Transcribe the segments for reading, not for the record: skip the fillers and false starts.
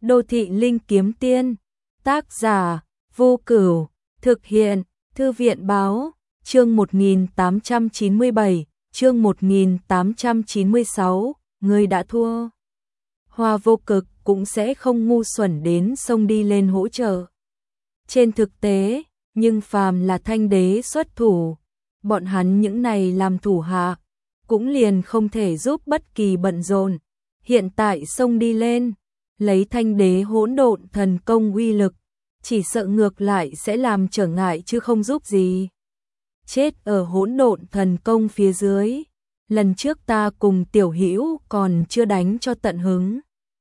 Đô thị linh kiếm tiên, tác giả Vô Cửu, thực hiện Thư viện báo, chương 1897, chương 1896, ngươi đã thua. Hoa Vô Cực cũng sẽ không ngu xuẩn đến sông đi lên hỗ trợ. Trên thực tế, nhưng phàm là Thanh Đế xuất thủ, bọn hắn những này làm thủ hạ, cũng liền không thể giúp bất kỳ bận rộn. Hiện tại sông đi lên, lấy Thanh Đế hỗn độn thần công uy lực, chỉ sợ ngược lại sẽ làm trở ngại chứ không giúp gì. Chết ở hỗn độn thần công phía dưới, lần trước ta cùng Tiểu Hữu còn chưa đánh cho tận hứng.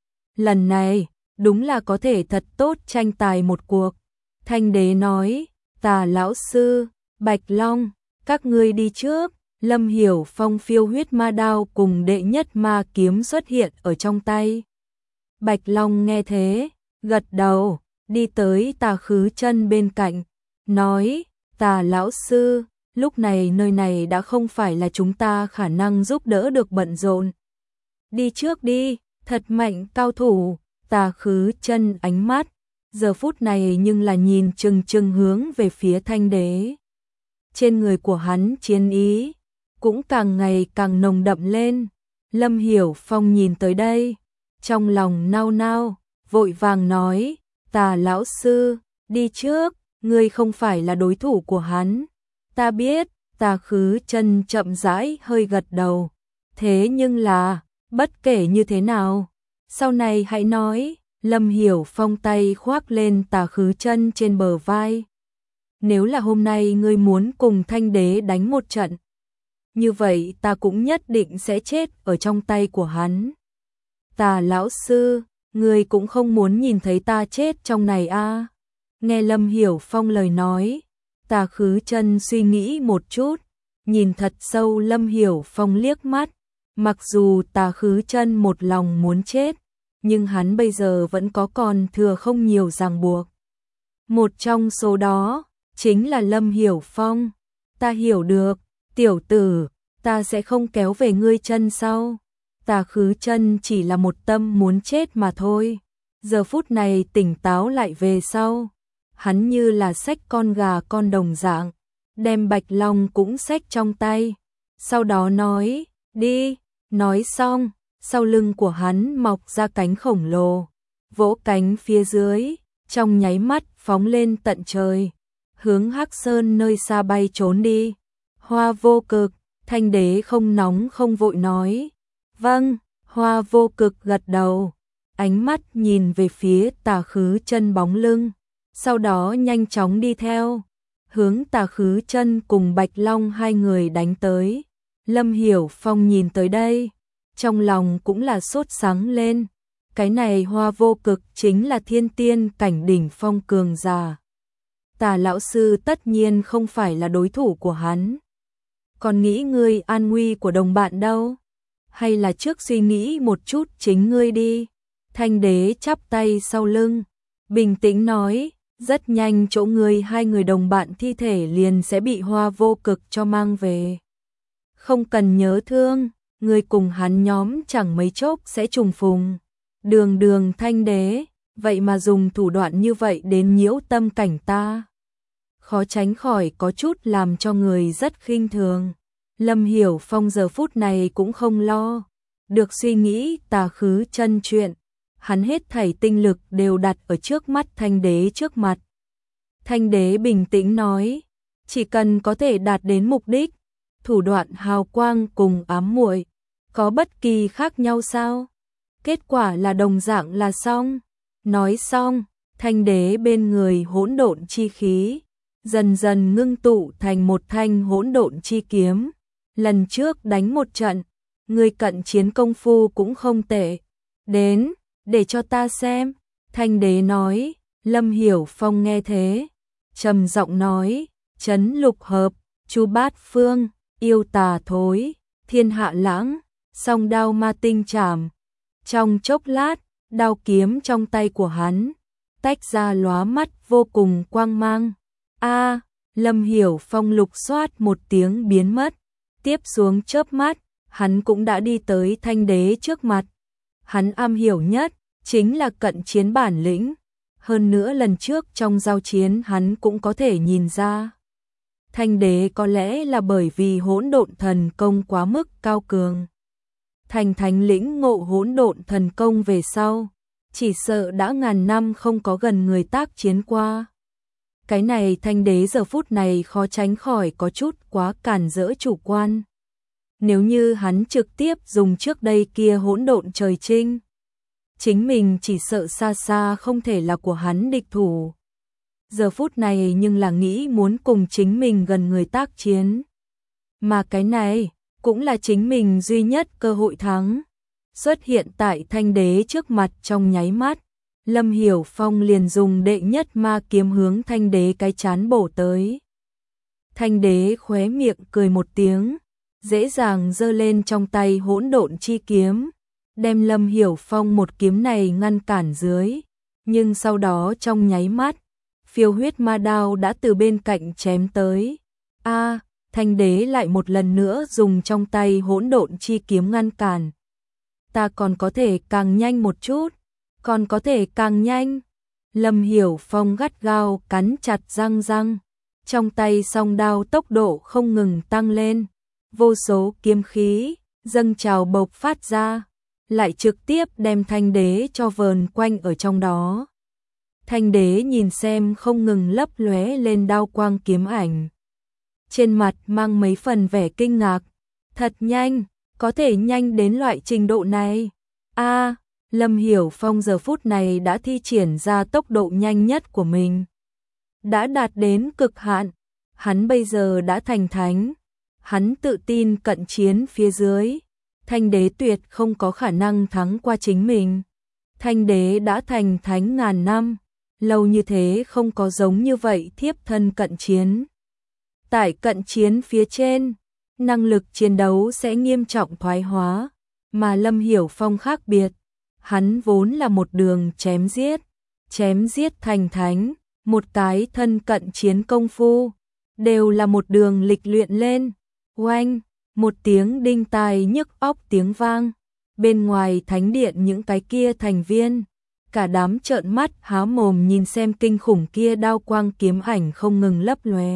Lần này, đúng là có thể thật tốt tranh tài một cuộc. Thanh Đế nói, Tà lão sư, Bạch Long, các ngươi đi trước. Lâm Hiểu Phong phiêu huyết ma đao cùng đệ nhất ma kiếm xuất hiện ở trong tay. Bạch Long nghe thế, gật đầu, đi tới Tà Khứ Chân bên cạnh, nói, Tà lão sư, lúc này nơi này đã không phải là chúng ta khả năng giúp đỡ được bận rộn. Đi trước đi, thật mạnh cao thủ. Tà Khứ Chân ánh mắt, giờ phút này nhưng là nhìn chừng chừng hướng về phía Thanh Đế. Trên người của hắn chiến ý cũng càng ngày càng nồng đậm lên. Lâm Hiểu Phong nhìn tới đây, trong lòng nao nao, vội vàng nói, Tà lão sư, đi trước, ngươi không phải là đối thủ của hắn. Ta biết. Tà Khứ Chân chậm rãi hơi gật đầu. Thế nhưng là, bất kể như thế nào, sau này hãy nói. Lâm Hiểu Phong tay khoác lên Tà Khứ Chân trên bờ vai. Nếu là hôm nay ngươi muốn cùng Thanh Đế đánh một trận, như vậy ta cũng nhất định sẽ chết ở trong tay của hắn. Tà lão sư, ngươi cũng không muốn nhìn thấy ta chết trong này a? Nghe Lâm Hiểu Phong lời nói, Tà Khứ Chân suy nghĩ một chút, nhìn thật sâu Lâm Hiểu Phong liếc mắt. Mặc dù Tà Khứ Chân một lòng muốn chết, nhưng hắn bây giờ vẫn có còn thừa không nhiều ràng buộc. Một trong số đó chính là Lâm Hiểu Phong. Ta hiểu được, tiểu tử, ta sẽ không kéo về ngươi chân sau. Tà Khứ Chân chỉ là một tâm muốn chết mà thôi. Giờ phút này tỉnh táo lại về sau, hắn như là xách con gà con đồng dạng, đem Bạch Long cũng xách trong tay. Sau đó nói, đi, nói xong, sau lưng của hắn mọc ra cánh khổng lồ, vỗ cánh phía dưới, trong nháy mắt phóng lên tận trời, hướng Hắc Sơn nơi xa bay trốn đi. Hoa Vô Cực, Thanh Đế không nóng không vội nói, vâng. Hoa Vô Cực gật đầu, ánh mắt nhìn về phía Tà Khứ Chân bóng lưng, sau đó nhanh chóng đi theo, hướng Tà Khứ Chân cùng Bạch Long hai người đánh tới. Lâm Hiểu Phong nhìn tới đây, trong lòng cũng là sốt sắng lên. Cái này Hoa Vô Cực chính là thiên tiên cảnh đỉnh phong cường giả. Tà lão sư tất nhiên không phải là đối thủ của hắn. Còn nghĩ ngươi an nguy của đồng bạn đâu? Hay là trước suy nghĩ một chút chính ngươi đi. Thanh Đế chắp tay sau lưng, bình tĩnh nói, rất nhanh chỗ ngươi hai người đồng bạn thi thể liền sẽ bị Hoa Vô Cực cho mang về. Không cần nhớ thương, ngươi cùng hắn nhóm chẳng mấy chốc sẽ trùng phùng. Đường Thanh Đế, vậy mà dùng thủ đoạn như vậy đến nhiễu tâm cảnh ta, khó tránh khỏi có chút làm cho người rất khinh thường. Lâm Hiểu Phong giờ phút này cũng không lo được suy nghĩ Tà Khứ Chân chuyện, hắn hết thảy tinh lực đều đặt ở trước mắt Thanh Đế trước mặt. Thanh Đế bình tĩnh nói, chỉ cần có thể đạt đến mục đích, thủ đoạn hào quang cùng ám muội có bất kỳ khác nhau sao? Kết quả là đồng dạng là xong. Nói xong, Thanh Đế bên người hỗn độn chi khí dần dần ngưng tụ thành một thanh hỗn độn chi kiếm. Lần trước đánh một trận, người cận chiến công phu cũng không tệ. Đến, để cho ta xem. Thanh Đế nói. Lâm Hiểu Phong nghe thế, trầm giọng nói, Trấn Lục Hợp, Chu Bát Phương, Yêu Tà Thối, Thiên Hạ Lãng, Song Đao Ma Tinh Trảm. Trong chốc lát, đao kiếm trong tay của hắn tách ra lóa mắt vô cùng quang mang. A, Lâm Hiểu Phong lục xoát một tiếng biến mất. Tiếp xuống chớp mắt, hắn cũng đã đi tới Thanh Đế trước mặt. Hắn am hiểu nhất chính là cận chiến bản lĩnh. Hơn nữa lần trước trong giao chiến hắn cũng có thể nhìn ra. Thanh đế có lẽ là bởi vì hỗn độn thần công quá mức cao cường. Thành thánh lĩnh ngộ hỗn độn thần công về sau, chỉ sợ đã ngàn năm không có gần người tác chiến qua. Cái này thanh đế giờ phút này khó tránh khỏi có chút quá cản rỡ chủ quan. Nếu như hắn trực tiếp dùng trước đây kia hỗn độn trời trinh, chính mình chỉ sợ xa xa không thể là của hắn địch thủ. Giờ phút này nhưng là nghĩ muốn cùng chính mình gần người tác chiến. Mà cái này cũng là chính mình duy nhất cơ hội thắng. Xuất hiện tại thanh đế trước mặt trong nháy mắt, Lâm Hiểu Phong liền dùng đệ nhất ma kiếm hướng thanh đế cái chán bổ tới. Thanh đế khóe miệng cười một tiếng, dễ dàng giơ lên trong tay hỗn độn chi kiếm, đem Lâm Hiểu Phong một kiếm này ngăn cản dưới. Nhưng sau đó trong nháy mắt, phiêu huyết ma đao đã từ bên cạnh chém tới. Thanh đế lại một lần nữa dùng trong tay hỗn độn chi kiếm ngăn cản. Ta còn có thể càng nhanh một chút, còn có thể càng nhanh. Lâm Hiểu Phong gắt gao cắn chặt răng, trong tay song đao tốc độ không ngừng tăng lên, vô số kiếm khí dâng trào bộc phát ra, lại trực tiếp đem thanh đế cho vờn quanh ở trong đó. Thanh đế nhìn xem không ngừng lấp lóe lên đao quang kiếm ảnh, trên mặt mang mấy phần vẻ kinh ngạc. Thật nhanh, có thể nhanh đến loại trình độ này. Lâm Hiểu Phong giờ phút này đã thi triển ra tốc độ nhanh nhất của mình, đã đạt đến cực hạn. Hắn bây giờ đã thành thánh, hắn tự tin cận chiến phía dưới, thanh đế tuyệt không có khả năng thắng qua chính mình. Thanh đế đã thành thánh ngàn năm, lâu như thế không có giống như vậy thiếp thân cận chiến. Tại cận chiến phía trên, năng lực chiến đấu sẽ nghiêm trọng thoái hóa, mà Lâm Hiểu Phong khác biệt. Hắn vốn là một đường chém giết thành thánh, một cái thân cận chiến công phu, đều là một đường lịch luyện lên. Oanh, một tiếng đinh tai nhức óc tiếng vang, bên ngoài thánh điện những cái kia thành viên, cả đám trợn mắt há mồm nhìn xem kinh khủng kia đao quang kiếm ảnh không ngừng lấp lóe,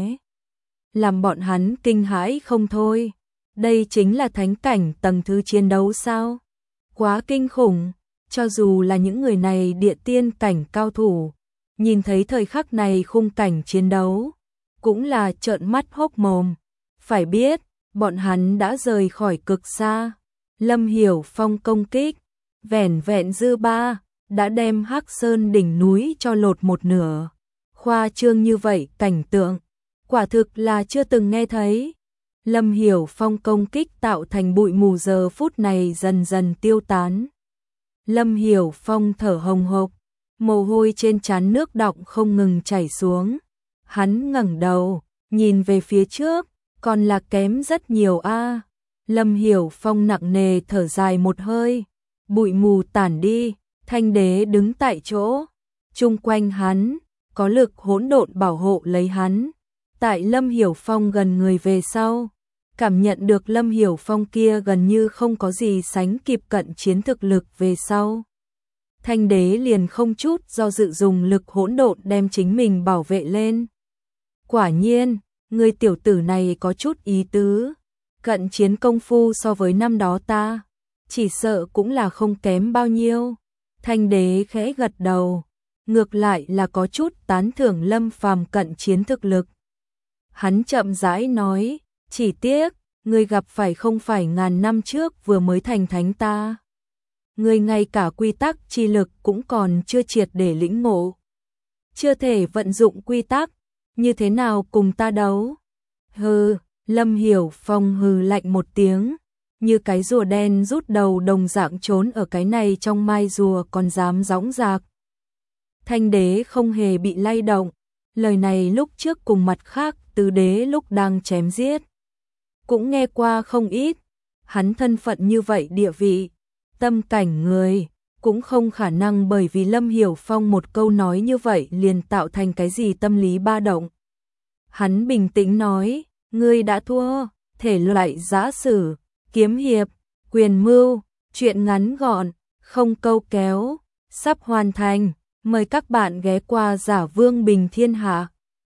làm bọn hắn kinh hãi không thôi. Đây chính là thánh cảnh tầng thứ chiến đấu sao? Quá kinh khủng, cho dù là những người này địa tiên cảnh cao thủ, nhìn thấy thời khắc này khung cảnh chiến đấu, cũng là trợn mắt hốc mồm. Phải biết, bọn hắn đã rời khỏi cực xa. Lâm Hiểu Phong công kích, vẻn vẹn dư ba, đã đem Hắc Sơn đỉnh núi cho lột một nửa. Khoa trương như vậy cảnh tượng, quả thực là chưa từng nghe thấy. Lâm Hiểu Phong công kích tạo thành bụi mù giờ phút này dần dần tiêu tán. Lâm Hiểu Phong thở hồng hộc, mồ hôi trên trán nước đọng không ngừng chảy xuống. Hắn ngẩng đầu, nhìn về phía trước, còn là kém rất nhiều a. Lâm Hiểu Phong nặng nề thở dài một hơi, bụi mù tản đi, thanh đế đứng tại chỗ, chung quanh hắn có lực hỗn độn bảo hộ lấy hắn. Tại Lâm Hiểu Phong gần người về sau, cảm nhận được Lâm Hiểu Phong kia gần như không có gì sánh kịp cận chiến thực lực về sau, thanh đế liền không chút do dự dùng lực hỗn độn đem chính mình bảo vệ lên. Quả nhiên, người tiểu tử này có chút ý tứ, cận chiến công phu so với năm đó ta, chỉ sợ cũng là không kém bao nhiêu. Thanh đế khẽ gật đầu, ngược lại là có chút tán thưởng Lâm Phàm cận chiến thực lực. Hắn chậm rãi nói, chỉ tiếc, người gặp phải không phải ngàn năm trước vừa mới thành thánh ta. Người ngay cả quy tắc chi lực cũng còn chưa triệt để lĩnh ngộ. Chưa thể vận dụng quy tắc, như thế nào cùng ta đấu? Hừ, Lâm Hiểu Phong hừ lạnh một tiếng, như cái rùa đen rút đầu đồng dạng trốn ở cái này trong mai rùa còn dám dõng dạc. Thanh đế không hề bị lay động, lời này lúc trước cùng mặt khác tứ đế lúc đang chém giết cũng nghe qua không ít. Hắn thân phận như vậy địa vị, tâm cảnh người, cũng không khả năng bởi vì Lâm Hiểu Phong một câu nói như vậy liền tạo thành cái gì tâm lý ba động. Hắn bình tĩnh nói, ngươi đã thua, thể loại giã sử, kiếm hiệp, quyền mưu, chuyện ngắn gọn, không câu kéo, sắp hoàn thành. Mời các bạn ghé qua Giả Vương Bình Thiên Hạ.